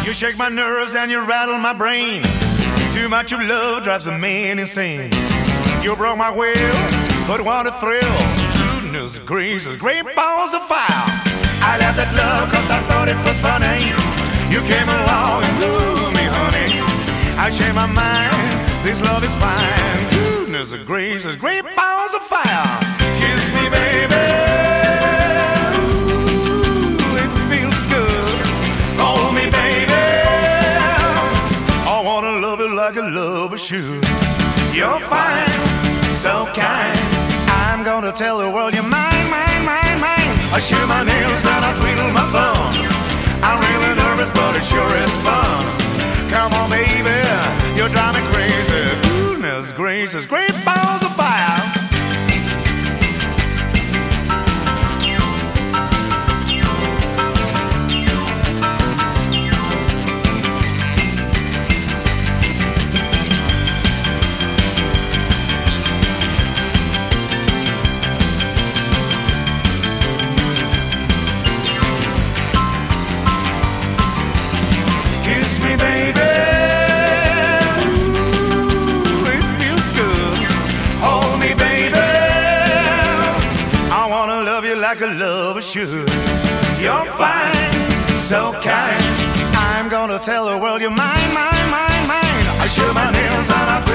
You shake my nerves and you rattle my brain. Too much of love drives a man insane. You broke my will, but what a thrill. Goodness gracious, great balls of fire. I left that love cause I thought it was funny. You came along and blew me, honey. I changed my mind, this love is fine. Goodness gracious, great balls of fire. Kiss me, baby. Ooh, it feels good. Hold me, baby. I wanna love you like a lover should. You're fine, so kind. I'm gonna tell the world you're mine, mine, mine, mine. I chew my nails and I twiddle my thumb. I'm really nervous, but it sure is fun. Come on, baby, you drive me crazy. Goodness gracious, great balls of fire. Kiss me, baby. Ooh, it feels good. Hold me, baby. I wanna love you like a lover should. You're fine, so kind. I'm gonna tell the world you're mine, mine, mine, mine. I chew my nails and I